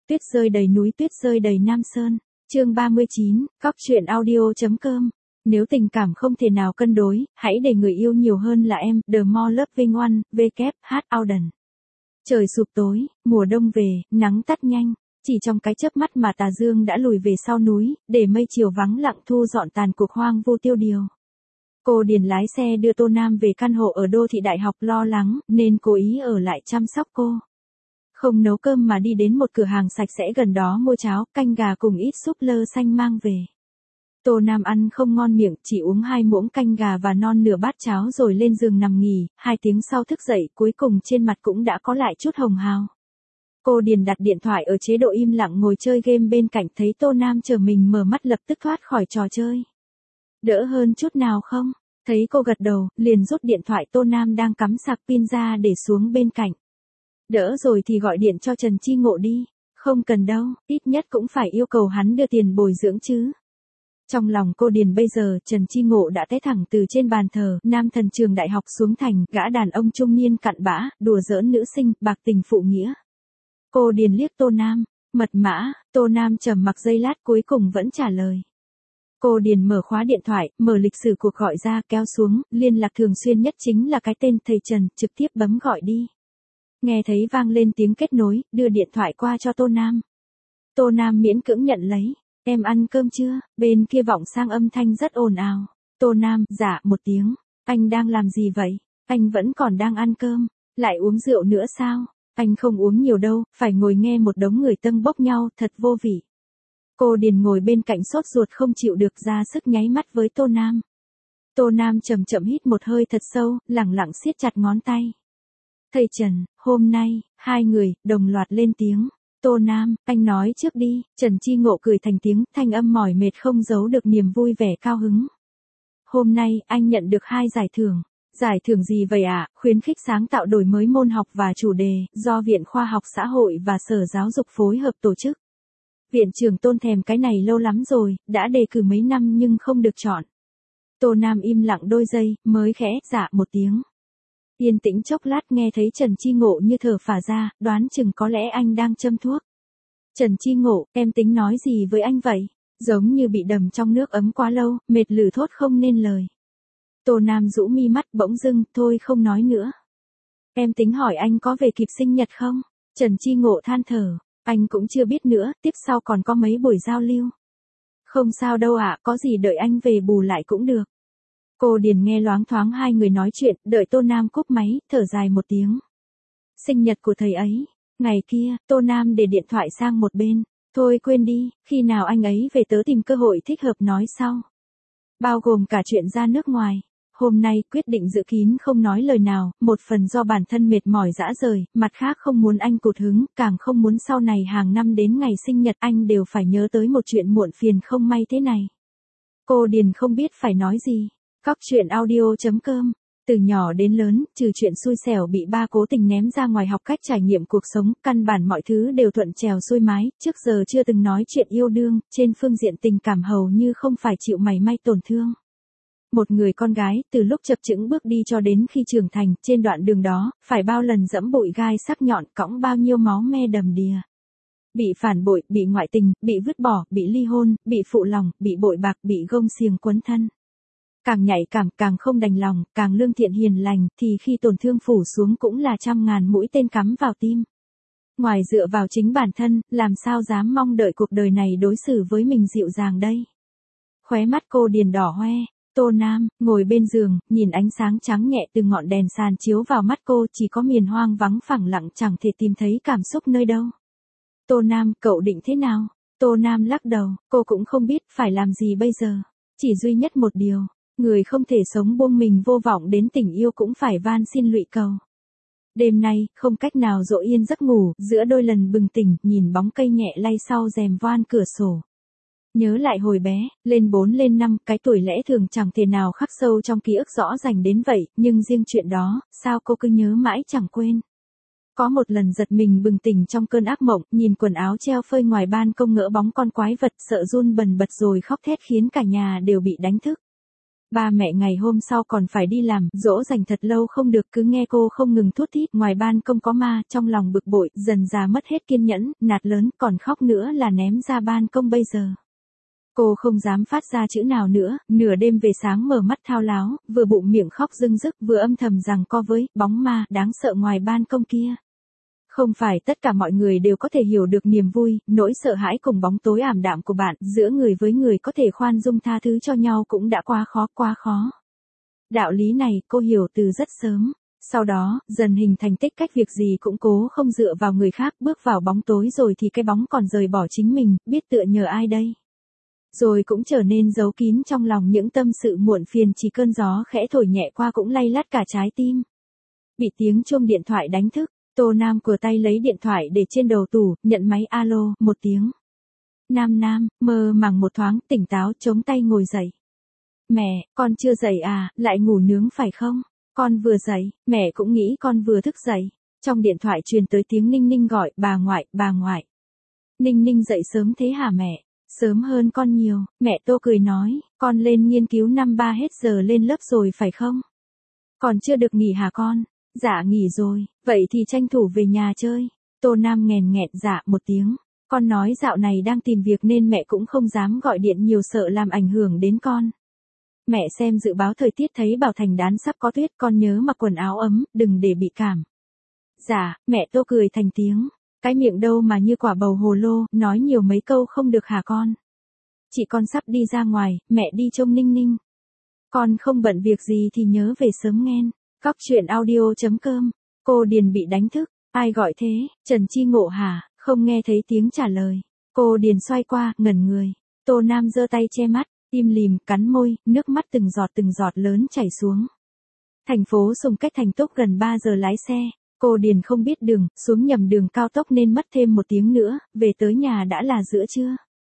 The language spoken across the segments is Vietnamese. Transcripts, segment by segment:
Tuyết rơi đầy núi, tuyết rơi đầy Nam Sơn. Chương 39, Cóc truyện audio.com. Nếu tình cảm không thể nào cân đối, hãy để người yêu nhiều hơn là em. The More Loving One, W.H. Auden. Trời sụp tối, mùa đông về, nắng tắt nhanh. Chỉ trong cái chớp mắt mà tà dương đã lùi về sau núi, để mây chiều vắng lặng thu dọn tàn cuộc hoang vu tiêu điều. Cô Điền lái xe đưa Tô Nam về căn hộ ở đô thị đại học, lo lắng, nên cố ý ở lại chăm sóc cô. Không nấu cơm mà đi đến một cửa hàng sạch sẽ gần đó mua cháo, canh gà cùng ít súp lơ xanh mang về. Tô Nam ăn không ngon miệng, chỉ uống 2 muỗng canh gà và non nửa bát cháo rồi lên giường nằm nghỉ, 2 tiếng sau thức dậy, cuối cùng trên mặt cũng đã có lại chút hồng hào. Cô Điền đặt điện thoại ở chế độ im lặng ngồi chơi game bên cạnh, thấy Tô Nam chờ mình mở mắt lập tức thoát khỏi trò chơi. Đỡ hơn chút nào không? Thấy cô gật đầu, liền rút điện thoại Tô Nam đang cắm sạc pin ra để xuống bên cạnh. Đỡ rồi thì gọi điện cho Trần Chi Ngộ đi. Không cần đâu, ít nhất cũng phải yêu cầu hắn đưa tiền bồi dưỡng chứ. Trong lòng cô Điền bây giờ, Trần Chi Ngộ đã té thẳng từ trên bàn thờ, nam thần trường đại học xuống thành, gã đàn ông trung niên cặn bã, đùa giỡn nữ sinh, bạc tình phụ nghĩa. Cô Điền liếc Tô Nam, mật mã. Tô Nam trầm mặc giây lát cuối cùng vẫn trả lời. Cô Điền mở khóa điện thoại, mở lịch sử cuộc gọi ra, kéo xuống, liên lạc thường xuyên nhất chính là cái tên thầy Trần, trực tiếp bấm gọi đi. Nghe thấy vang lên tiếng kết nối, đưa điện thoại qua cho Tô Nam. Tô Nam miễn cưỡng nhận lấy. Em ăn cơm chưa? Bên kia vọng sang âm thanh rất ồn ào. Tô Nam, dạ, 1 tiếng. Anh đang làm gì vậy? Anh vẫn còn đang ăn cơm. Lại uống rượu nữa sao? Anh không uống nhiều đâu, phải ngồi nghe một đống người tâng bốc nhau, thật vô vị. Cô Điền ngồi bên cạnh sốt ruột không chịu được, ra sức nháy mắt với Tô Nam. Tô Nam chậm chậm hít một hơi thật sâu, lẳng lặng siết chặt ngón tay. Thầy Trần, hôm nay, 2 người, đồng loạt lên tiếng. Tô Nam, anh nói trước đi. Trần Chi Ngộ cười thành tiếng, thanh âm mỏi mệt không giấu được niềm vui vẻ cao hứng. Hôm nay, anh nhận được 2 giải thưởng. Giải thưởng gì vậy ạ? Khuyến khích sáng tạo đổi mới môn học và chủ đề, do Viện Khoa học Xã hội và Sở Giáo dục phối hợp tổ chức. Viện trưởng Tôn thèm cái này lâu lắm rồi, đã đề cử mấy năm nhưng không được chọn. Tô Nam im lặng đôi giây, mới khẽ, dạ 1 tiếng. Yên tĩnh chốc lát nghe thấy Trần Chi Ngộ như thở phào ra, đoán chừng có lẽ anh đang châm thuốc. Trần Chi Ngộ, em tính nói gì với anh vậy? Giống như bị đầm trong nước ấm quá lâu, mệt lử thốt không nên lời. Tô Nam rũ mi mắt bỗng dưng, thôi không nói nữa. Em tính hỏi anh có về kịp sinh nhật không? Trần Chi Ngộ than thở, anh cũng chưa biết nữa, tiếp sau còn có mấy buổi giao lưu. Không sao đâu ạ, có gì đợi anh về bù lại cũng được. Cô Điền nghe loáng thoáng 2 người nói chuyện, đợi Tô Nam cúp máy, thở dài 1 tiếng. Sinh nhật của thầy ấy. Ngày kia, Tô Nam để điện thoại sang một bên. Thôi quên đi, khi nào anh ấy về tớ tìm cơ hội thích hợp nói sau. Bao gồm cả chuyện ra nước ngoài. Hôm nay quyết định giữ kín không nói lời nào, một phần do bản thân mệt mỏi rã rời, mặt khác không muốn anh cụt hứng, càng không muốn sau này hàng năm đến ngày sinh nhật anh đều phải nhớ tới một chuyện muộn phiền không may thế này. Cô Điền không biết phải nói gì. Cóc truyện audio.com. Từ nhỏ đến lớn, trừ chuyện xui xẻo bị ba cố tình ném ra ngoài học cách trải nghiệm cuộc sống, căn bản mọi thứ đều thuận trèo xuôi mái, trước giờ chưa từng nói chuyện yêu đương, trên phương diện tình cảm hầu như không phải chịu mảy may tổn thương. Một người con gái, từ lúc chập chững bước đi cho đến khi trưởng thành, trên đoạn đường đó, phải bao lần dẫm bụi gai sắc nhọn, cõng bao nhiêu máu me đầm đìa. Bị phản bội, bị ngoại tình, bị vứt bỏ, bị ly hôn, bị phụ lòng, bị bội bạc, bị gông xiềng quấn thân. Càng nhạy cảm, càng không đành lòng, càng lương thiện hiền lành, thì khi tổn thương phủ xuống cũng là trăm ngàn mũi tên cắm vào tim. Ngoài dựa vào chính bản thân, làm sao dám mong đợi cuộc đời này đối xử với mình dịu dàng đây. Khóe mắt cô Điền đỏ hoe. Tô Nam, ngồi bên giường, nhìn ánh sáng trắng nhẹ từ ngọn đèn sàn chiếu vào mắt cô, chỉ có miền hoang vắng phẳng lặng chẳng thể tìm thấy cảm xúc nơi đâu. Tô Nam, cậu định thế nào? Tô Nam lắc đầu, cô cũng không biết phải làm gì bây giờ. Chỉ duy nhất một điều. Người không thể sống buông mình vô vọng đến tình yêu cũng phải van xin lụy cầu. Đêm nay, không cách nào dỗ yên giấc ngủ, giữa đôi lần bừng tỉnh, nhìn bóng cây nhẹ lay sau rèm voan cửa sổ. Nhớ lại hồi bé, lên 4 lên 5, cái tuổi lẽ thường chẳng thể nào khắc sâu trong ký ức rõ ràng đến vậy, nhưng riêng chuyện đó, sao cô cứ nhớ mãi chẳng quên. Có một lần giật mình bừng tỉnh trong cơn ác mộng, nhìn quần áo treo phơi ngoài ban công ngỡ bóng con quái vật, sợ run bần bật rồi khóc thét khiến cả nhà đều bị đánh thức. Ba mẹ ngày hôm sau còn phải đi làm, dỗ dành thật lâu không được, cứ nghe cô không ngừng thút thít, ngoài ban công có ma, trong lòng bực bội, dần dà mất hết kiên nhẫn, nạt lớn, còn khóc nữa là ném ra ban công bây giờ. Cô không dám phát ra chữ nào nữa, nửa đêm về sáng mở mắt thao láo, vừa bụng miệng khóc rưng rức, vừa âm thầm rằng co với bóng ma đáng sợ ngoài ban công kia. Không phải tất cả mọi người đều có thể hiểu được niềm vui, nỗi sợ hãi cùng bóng tối ảm đạm của bạn, giữa người với người có thể khoan dung tha thứ cho nhau cũng đã quá khó. Đạo lý này cô hiểu từ rất sớm. Sau đó, dần hình thành tích cách việc gì cũng cố không dựa vào người khác, bước vào bóng tối rồi thì cái bóng còn rời bỏ chính mình, biết tựa nhờ ai đây. Rồi cũng trở nên giấu kín trong lòng những tâm sự muộn phiền, chỉ cơn gió khẽ thổi nhẹ qua cũng lay lắt cả trái tim. Bị tiếng chuông điện thoại đánh thức, Tô Nam cùa tay lấy điện thoại để trên đầu tủ, nhận máy alo, một tiếng. Nam, mơ màng một thoáng, tỉnh táo, chống tay ngồi dậy. Mẹ, con chưa dậy à, lại ngủ nướng phải không? Con vừa dậy, mẹ cũng nghĩ con vừa thức dậy. Trong điện thoại truyền tới tiếng Ninh Ninh gọi, bà ngoại. Ninh Ninh dậy sớm thế hả mẹ? Sớm hơn con nhiều, mẹ Tô cười nói, con lên nghiên cứu năm 3 hết giờ lên lớp rồi phải không? Còn chưa được nghỉ hả con? Dạ nghỉ rồi, vậy thì tranh thủ về nhà chơi. Tô Nam nghèn nghẹn dạ một tiếng. Con nói dạo này đang tìm việc nên mẹ cũng không dám gọi điện nhiều, sợ làm ảnh hưởng đến con. Mẹ xem dự báo thời tiết thấy Bảo Thành Đán sắp có tuyết, con nhớ mặc quần áo ấm, đừng để bị cảm. Dạ, mẹ Tô cười thành tiếng. Cái miệng đâu mà như quả bầu hồ lô, nói nhiều mấy câu không được hả con? Chị con sắp đi ra ngoài, mẹ đi trông Ninh Ninh. Con không bận việc gì thì nhớ về sớm nghen. Cóc truyện audio.com. Cô Điền bị đánh thức. Ai gọi thế? Trần Chi Ngộ hả? Không nghe thấy tiếng trả lời. Cô Điền xoay qua, ngẩn người. Tô Nam giơ tay che mắt, im lìm, cắn môi, nước mắt từng giọt lớn chảy xuống. Thành phố Sùng cách Thành Túc gần 3 giờ lái xe. Cô Điền không biết đường, xuống nhầm đường cao tốc nên mất thêm 1 tiếng nữa, về tới nhà đã là giữa trưa.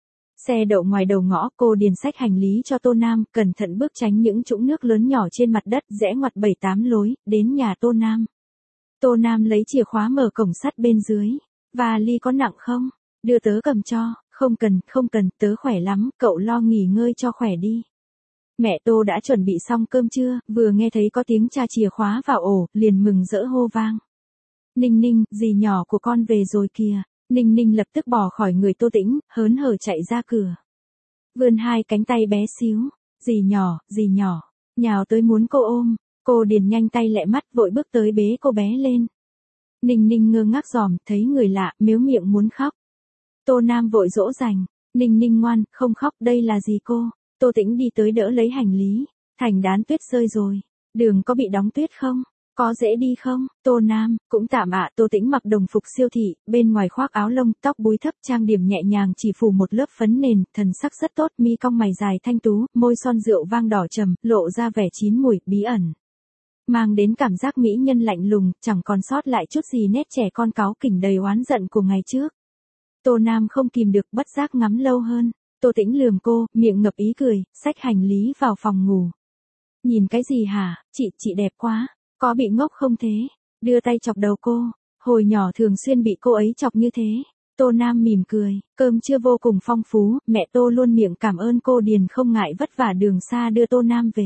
Xe đậu ngoài đầu ngõ, cô Điền xách hành lý cho Tô Nam, cẩn thận bước tránh những trũng nước lớn nhỏ trên mặt đất, rẽ ngoặt 7-8 lối, đến nhà Tô Nam. Tô Nam lấy chìa khóa mở cổng sắt bên dưới. Vali có nặng không? Đưa tớ cầm cho. Không cần, tớ khỏe lắm, cậu lo nghỉ ngơi cho khỏe đi. Mẹ Tô đã chuẩn bị xong cơm trưa, vừa nghe thấy có tiếng tra chìa khóa vào ổ, liền mừng rỡ hô vang. Ninh Ninh, dì nhỏ của con về rồi kìa. Ninh Ninh lập tức bỏ khỏi người Tô Tĩnh, hớn hở chạy ra cửa. Vươn 2 cánh tay bé xíu. Dì nhỏ, nhào tới muốn cô ôm. Cô Điền nhanh tay lẹ mắt vội bước tới bế cô bé lên. Ninh Ninh ngơ ngác dòm, thấy người lạ, mếu miệng muốn khóc. Tô Nam vội dỗ dành. Ninh Ninh ngoan, không khóc, đây là gì cô? Tô Tĩnh đi tới đỡ lấy hành lý. Thành Đán tuyết rơi rồi. Đường có bị đóng tuyết không? Có dễ đi không? Tô Nam, cũng tạm ạ. Tô Tĩnh mặc đồng phục siêu thị, bên ngoài khoác áo lông, tóc búi thấp, trang điểm nhẹ nhàng, chỉ phủ một lớp phấn nền, thần sắc rất tốt, mi cong mày dài thanh tú, môi son rượu vang đỏ trầm, lộ ra vẻ chín mùi, bí ẩn. Mang đến cảm giác mỹ nhân lạnh lùng, chẳng còn sót lại chút gì nét trẻ con cáu kỉnh đầy oán giận của ngày trước. Tô Nam không kìm được, bất giác ngắm lâu hơn. Tô Tĩnh lườm cô, miệng ngập ý cười, xách hành lý vào phòng ngủ. Nhìn cái gì hả, chị đẹp quá, có bị ngốc không thế? Đưa tay chọc đầu cô, hồi nhỏ thường xuyên bị cô ấy chọc như thế. Tô Nam mỉm cười, cơm trưa vô cùng phong phú, mẹ Tô luôn miệng cảm ơn cô Điền không ngại vất vả đường xa đưa Tô Nam về.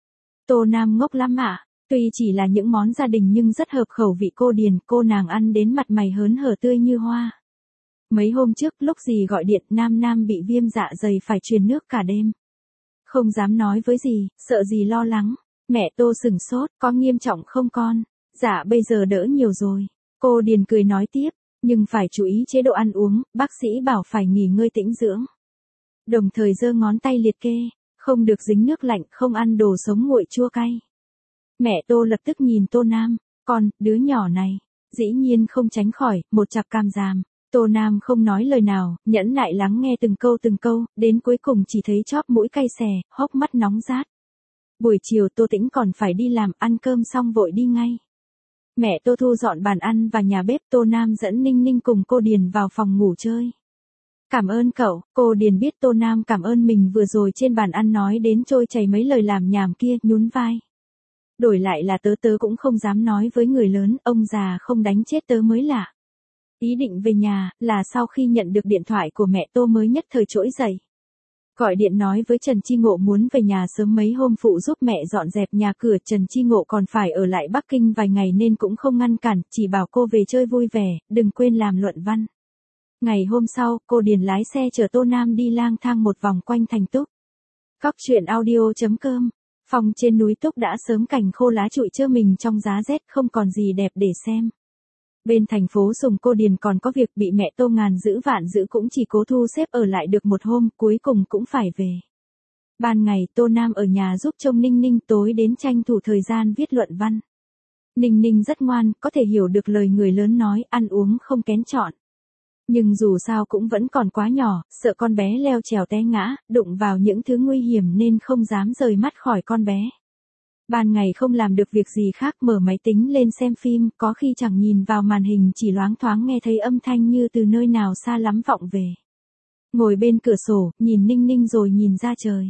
Tô Nam ngốc lắm ạ, tuy chỉ là những món gia đình nhưng rất hợp khẩu vị cô Điền, cô nàng ăn đến mặt mày hớn hở tươi như hoa. Mấy hôm trước lúc dì gọi điện, Nam bị viêm dạ dày phải truyền nước cả đêm. Không dám nói với dì, sợ dì lo lắng. Mẹ Tô sửng sốt, có nghiêm trọng không con? Dạ bây giờ đỡ nhiều rồi. Cô Điền cười nói tiếp, nhưng phải chú ý chế độ ăn uống, bác sĩ bảo phải nghỉ ngơi tĩnh dưỡng. Đồng thời giơ ngón tay liệt kê, không được dính nước lạnh, không ăn đồ sống nguội chua cay. Mẹ Tô lập tức nhìn Tô Nam, con, đứa nhỏ này, dĩ nhiên không tránh khỏi, một chặp cam giàm. Tô Nam không nói lời nào, nhẫn nại lắng nghe từng câu, đến cuối cùng chỉ thấy chóp mũi cay xè, hốc mắt nóng rát. Buổi chiều Tô Tĩnh còn phải đi làm, ăn cơm xong vội đi ngay. Mẹ Tô thu dọn bàn ăn và nhà bếp, Tô Nam dẫn Ninh Ninh cùng cô Điền vào phòng ngủ chơi. Cảm ơn cậu, cô Điền biết Tô Nam cảm ơn mình vừa rồi trên bàn ăn nói đến trôi chảy mấy lời làm nhảm kia, nhún vai. Đổi lại là tớ cũng không dám nói với người lớn, ông già không đánh chết tớ mới lạ. Ý định về nhà, là sau khi nhận được điện thoại của mẹ Tô mới nhất thời trỗi dậy. Gọi điện nói với Trần Chi Ngộ muốn về nhà sớm mấy hôm phụ giúp mẹ dọn dẹp nhà cửa. Trần Chi Ngộ còn phải ở lại Bắc Kinh vài ngày nên cũng không ngăn cản, chỉ bảo cô về chơi vui vẻ, đừng quên làm luận văn. Ngày hôm sau, cô Điền lái xe chở Tô Nam đi lang thang một vòng quanh thành Túc. Cóc truyện audio.com. Phòng trên núi Túc đã sớm cành khô lá trụi trơ mình trong giá rét, không còn gì đẹp để xem. Bên thành phố Sùng cô Điền còn có việc bị mẹ Tô ngàn giữ vạn giữ, cũng chỉ cố thu xếp ở lại được một hôm, cuối cùng cũng phải về. Ban ngày Tô Nam ở nhà giúp trông Ninh Ninh, tối đến tranh thủ thời gian viết luận văn. Ninh Ninh rất ngoan, có thể hiểu được lời người lớn nói, ăn uống không kén chọn. Nhưng dù sao cũng vẫn còn quá nhỏ, sợ con bé leo trèo té ngã, đụng vào những thứ nguy hiểm nên không dám rời mắt khỏi con bé. Ban ngày không làm được việc gì khác, mở máy tính lên xem phim, có khi chẳng nhìn vào màn hình, chỉ loáng thoáng nghe thấy âm thanh như từ nơi nào xa lắm vọng về. Ngồi bên cửa sổ, nhìn Ninh Ninh rồi nhìn ra trời.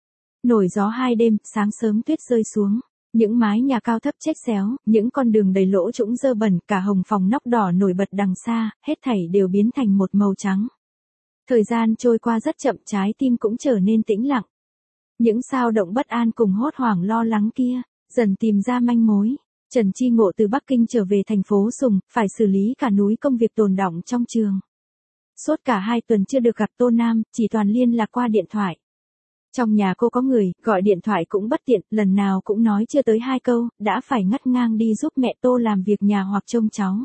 Nổi gió hai đêm, sáng sớm tuyết rơi xuống. Những mái nhà cao thấp chếch xéo, những con đường đầy lỗ trũng dơ bẩn, cả hồng phòng nóc đỏ nổi bật đằng xa, hết thảy đều biến thành một màu trắng. Thời gian trôi qua rất chậm, trái tim cũng trở nên tĩnh lặng. Những sao động bất an cùng hốt hoảng lo lắng kia, dần tìm ra manh mối. Trần Chi Ngộ từ Bắc Kinh trở về thành phố Sùng, phải xử lý cả núi công việc tồn đọng trong trường. Suốt cả 2 tuần chưa được gặp Tô Nam, chỉ toàn liên lạc qua điện thoại. Trong nhà cô có người, gọi điện thoại cũng bất tiện, lần nào cũng nói chưa tới 2 câu, đã phải ngắt ngang đi giúp mẹ Tô làm việc nhà hoặc trông cháu.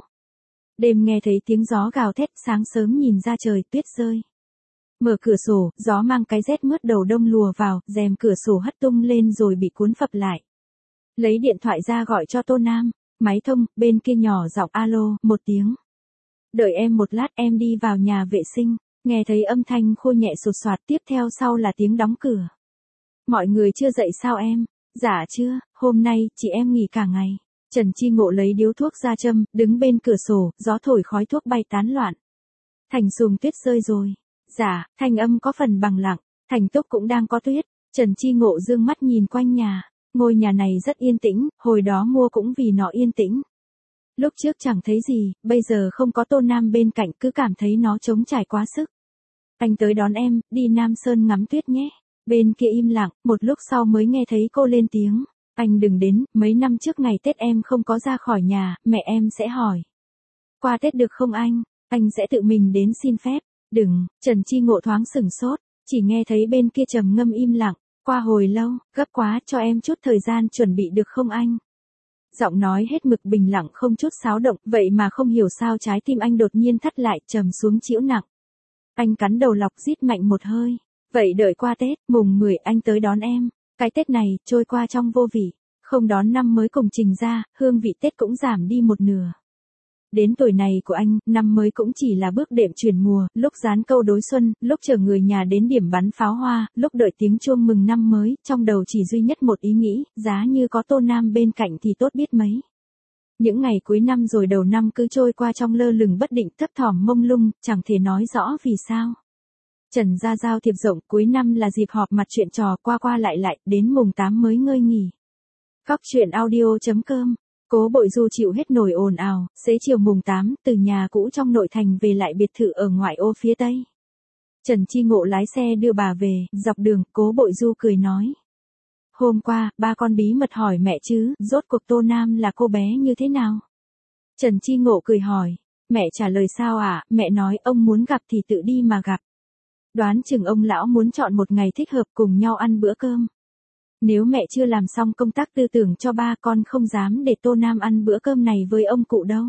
Đêm nghe thấy tiếng gió gào thét, sáng sớm nhìn ra trời, tuyết rơi. Mở cửa sổ, gió mang cái rét mướt đầu đông lùa vào, rèm cửa sổ hất tung lên rồi bị cuốn phập lại. Lấy điện thoại ra gọi cho Tô Nam, máy thông, bên kia nhỏ giọng alo, một tiếng. Đợi em một lát, em đi vào nhà vệ sinh. Nghe thấy âm thanh khô nhẹ sột soạt, tiếp theo sau là tiếng đóng cửa. Mọi người chưa dậy sao em? Dạ chưa, hôm nay, chị em nghỉ cả ngày. Trần Chi Ngộ lấy điếu thuốc ra châm, đứng bên cửa sổ, gió thổi khói thuốc bay tán loạn. Thành Sùng tuyết rơi rồi. Dạ, thanh âm có phần bằng lặng, thành Túc cũng đang có tuyết. Trần Chi Ngộ dương mắt nhìn quanh nhà. Ngôi nhà này rất yên tĩnh, hồi đó mua cũng vì nó yên tĩnh. Lúc trước chẳng thấy gì, bây giờ không có Tô Nam bên cạnh, cứ cảm thấy nó trống trải quá sức. Anh tới đón em, đi Nam Sơn ngắm tuyết nhé. Bên kia im lặng, một lúc sau mới nghe thấy cô lên tiếng. Anh đừng đến, mấy năm trước ngày Tết em không có ra khỏi nhà, mẹ em sẽ hỏi. Qua Tết được không anh sẽ tự mình đến xin phép. Đừng, Trần Chi Ngộ thoáng sửng sốt, chỉ nghe thấy bên kia trầm ngâm im lặng. Qua hồi lâu, gấp quá, cho em chút thời gian chuẩn bị được không anh? Giọng nói hết mực bình lặng, không chút xáo động, vậy mà không hiểu sao trái tim anh đột nhiên thắt lại, trầm xuống chịu nặng. Anh cắn đầu lọc, rít mạnh một hơi. Vậy đợi qua Tết, mùng 10 anh tới đón em. Cái Tết này, trôi qua trong vô vị. Không đón năm mới cùng Trình ra, hương vị Tết cũng giảm đi một nửa. Đến tuổi này của anh, năm mới cũng chỉ là bước đệm chuyển mùa, lúc dán câu đối xuân, lúc chờ người nhà đến điểm bắn pháo hoa, lúc đợi tiếng chuông mừng năm mới, trong đầu chỉ duy nhất một ý nghĩ, giá như có Tô Nam bên cạnh thì tốt biết mấy. Những ngày cuối năm rồi đầu năm cứ trôi qua trong lơ lửng bất định, thấp thỏm mông lung, chẳng thể nói rõ vì sao. Trần gia giao thiệp rộng, cuối năm là dịp họp mặt chuyện trò, qua qua lại, đến mùng 8 mới ngơi nghỉ. Cóc truyện audio.com. Cố Bội Du chịu hết nổi ồn ào, xế chiều mùng 8, từ nhà cũ trong nội thành về lại biệt thự ở ngoại ô phía tây. Trần Chi Ngộ lái xe đưa bà về, dọc đường, Cố Bội Du cười nói. Hôm qua, ba con bí mật hỏi mẹ chứ, rốt cuộc Tô Nam là cô bé như thế nào? Trần Chi Ngộ cười hỏi, mẹ trả lời sao ạ? Mẹ nói ông muốn gặp thì tự đi mà gặp. Đoán chừng ông lão muốn chọn một ngày thích hợp cùng nhau ăn bữa cơm. Nếu mẹ chưa làm xong công tác tư tưởng cho ba, con không dám để Tô Nam ăn bữa cơm này với ông cụ đâu.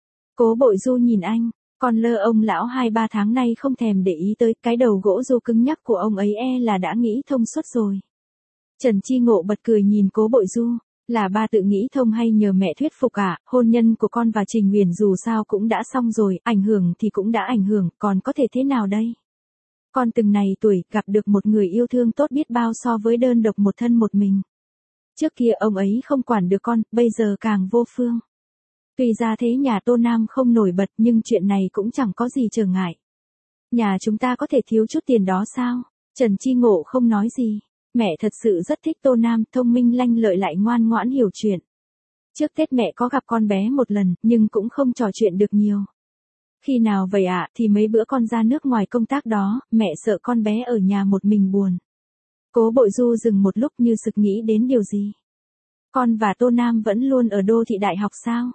Cố Bội Du nhìn anh, con lơ ông lão 2-3 tháng nay không thèm để ý tới, cái đầu gỗ du cứng nhắc của ông ấy là đã nghĩ thông suốt rồi. Trần Chi Ngộ bật cười nhìn Cố Bội Du, là ba tự nghĩ thông hay nhờ mẹ thuyết phục à? Hôn nhân của con và Trình Huyền dù sao cũng đã xong rồi, ảnh hưởng thì cũng đã ảnh hưởng, còn có thể thế nào đây? Con từng này tuổi, gặp được một người yêu thương tốt biết bao so với đơn độc một thân một mình. Trước kia ông ấy không quản được con, bây giờ càng vô phương. Tuy ra thế nhà Tô Nam không nổi bật nhưng chuyện này cũng chẳng có gì trở ngại. Nhà chúng ta có thể thiếu chút tiền đó sao? Trần Chi Ngộ không nói gì. Mẹ thật sự rất thích Tô Nam, thông minh lanh lợi lại ngoan ngoãn hiểu chuyện. Trước Tết mẹ có gặp con bé một lần, nhưng cũng không trò chuyện được nhiều. Khi nào vậy ạ? Thì mấy bữa con ra nước ngoài công tác đó, mẹ sợ con bé ở nhà một mình buồn. Cố Bội Du dừng một lúc như sực nghĩ đến điều gì. Con và Tô Nam vẫn luôn ở đô thị đại học sao?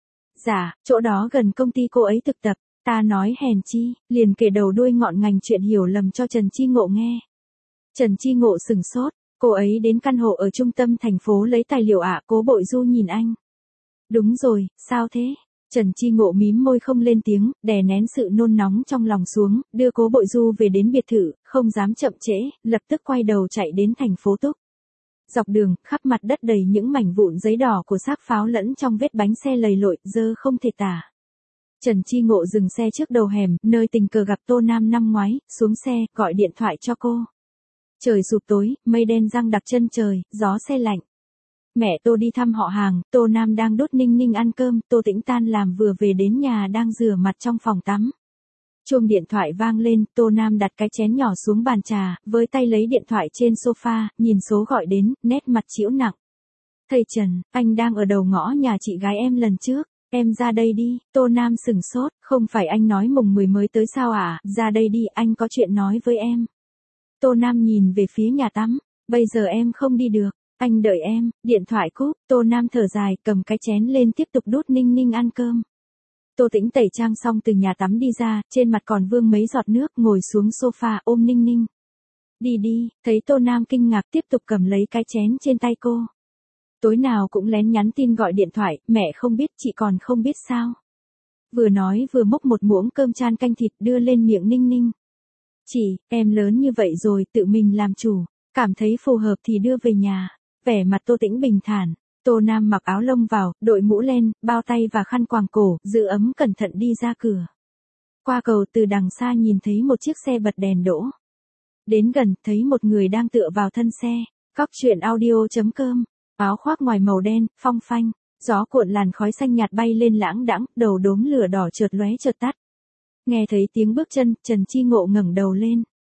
Dạ, chỗ đó gần công ty cô ấy thực tập. Ta nói hèn chi, liền kể đầu đuôi ngọn ngành chuyện hiểu lầm cho Trần Chi Ngộ nghe. Trần Chi Ngộ sừng sốt, cô ấy đến căn hộ ở trung tâm thành phố lấy tài liệu ạ. Cố Bội Du nhìn anh. Đúng rồi, sao thế? Trần Chi Ngộ mím môi không lên tiếng, đè nén sự nôn nóng trong lòng xuống, đưa Cố Bội Du về đến biệt thự, không dám chậm trễ, lập tức quay đầu chạy đến thành phố Túc. Dọc đường, khắp mặt đất đầy những mảnh vụn giấy đỏ của xác pháo lẫn trong vết bánh xe lầy lội, dơ không thể tả. Trần Chi Ngộ dừng xe trước đầu hẻm, nơi tình cờ gặp Tô Nam năm ngoái, xuống xe, gọi điện thoại cho cô. Trời sụp tối, mây đen giăng đặc chân trời, gió se lạnh. Mẹ Tô đi thăm họ hàng, Tô Nam đang đốt ninh ninh ăn cơm, Tô Tĩnh tan làm vừa về đến nhà đang rửa mặt trong phòng tắm. Chuông điện thoại vang lên, Tô Nam đặt cái chén nhỏ xuống bàn trà, với tay lấy điện thoại trên sofa, nhìn số gọi đến, nét mặt trĩu nặng. Thầy Trần, anh đang ở đầu ngõ nhà chị gái em lần trước, em ra đây đi. Tô Nam sừng sốt, không phải anh nói mùng 10 mới tới sao à, ra đây đi, anh có chuyện nói với em. Tô Nam nhìn về phía nhà tắm, bây giờ em không đi được. Anh đợi em. Điện thoại cúp, Tô Nam thở dài, cầm cái chén lên tiếp tục đút ninh ninh ăn cơm. Tô Tĩnh tẩy trang xong từ nhà tắm đi ra, trên mặt còn vương mấy giọt nước, ngồi xuống sofa ôm ninh ninh. Đi đi, thấy Tô Nam kinh ngạc tiếp tục cầm lấy cái chén trên tay cô. Tối nào cũng lén nhắn tin gọi điện thoại, mẹ không biết chị còn không biết sao. Vừa nói vừa múc một muỗng cơm chan canh thịt đưa lên miệng ninh ninh. Chị, em lớn như vậy rồi, tự mình làm chủ, cảm thấy phù hợp thì đưa về nhà. Vẻ mặt Tô Tĩnh bình thản, Tô Nam mặc áo lông vào, đội mũ lên, bao tay và khăn quàng cổ, giữ ấm cẩn thận đi ra cửa. Qua cầu từ đằng xa nhìn thấy một chiếc xe bật đèn đỗ. Đến gần, thấy một người đang tựa vào thân xe. Cóc truyện audio.com, áo khoác ngoài màu đen, phong phanh, gió cuộn làn khói xanh nhạt bay lên lãng đãng, đầu đốm lửa đỏ chợt lóe chợt tắt. Nghe thấy tiếng bước chân, Trần Chi Ngộ ngẩng đầu lên.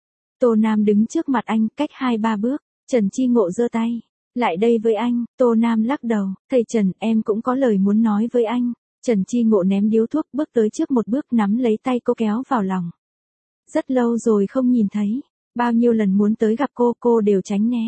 Tô Nam đứng trước mặt anh, cách 2-3 bước, Trần Chi Ngộ giơ tay. Lại đây với anh. Tô Nam lắc đầu, thầy Trần, em cũng có lời muốn nói với anh. Trần Chi Ngộ ném điếu thuốc, bước tới trước một bước, nắm lấy tay cô kéo vào lòng. Rất lâu rồi không nhìn thấy, bao nhiêu lần muốn tới gặp cô đều tránh né.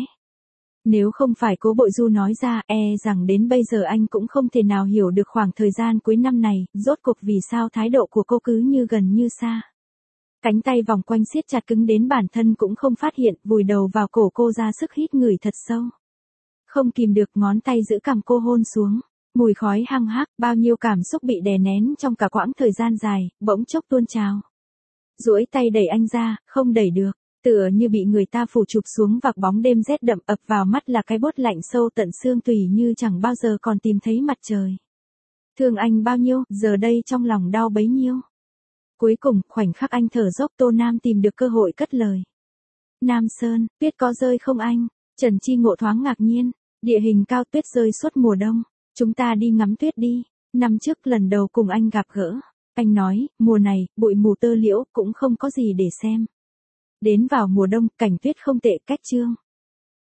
Nếu không phải Cố Bội Du nói ra, rằng đến bây giờ anh cũng không thể nào hiểu được khoảng thời gian cuối năm này, rốt cuộc vì sao thái độ của cô cứ như gần như xa. Cánh tay vòng quanh siết chặt cứng đến bản thân cũng không phát hiện, vùi đầu vào cổ cô ra sức hít ngửi thật sâu. Không kìm được ngón tay giữ cằm cô hôn xuống, mùi khói hăng hắc, bao nhiêu cảm xúc bị đè nén trong cả quãng thời gian dài, bỗng chốc tuôn trào. Duỗi tay đẩy anh ra, không đẩy được, tựa như bị người ta phủ chụp xuống vạc bóng đêm rét đậm ập vào mắt là cái bốt lạnh sâu tận xương tủy như chẳng bao giờ còn tìm thấy mặt trời. Thương anh bao nhiêu, giờ đây trong lòng đau bấy nhiêu. Cuối cùng, khoảnh khắc anh thở dốc, Tô Nam tìm được cơ hội cất lời. Nam Sơn, tuyết có rơi không anh? Trần Chi Ngộ thoáng ngạc nhiên, địa hình cao, tuyết rơi suốt mùa đông, chúng ta đi ngắm tuyết đi. Năm trước lần đầu cùng anh gặp gỡ, anh nói, mùa này, bụi mù tơ liễu cũng không có gì để xem. Đến vào mùa đông, cảnh tuyết không tệ, cách chương.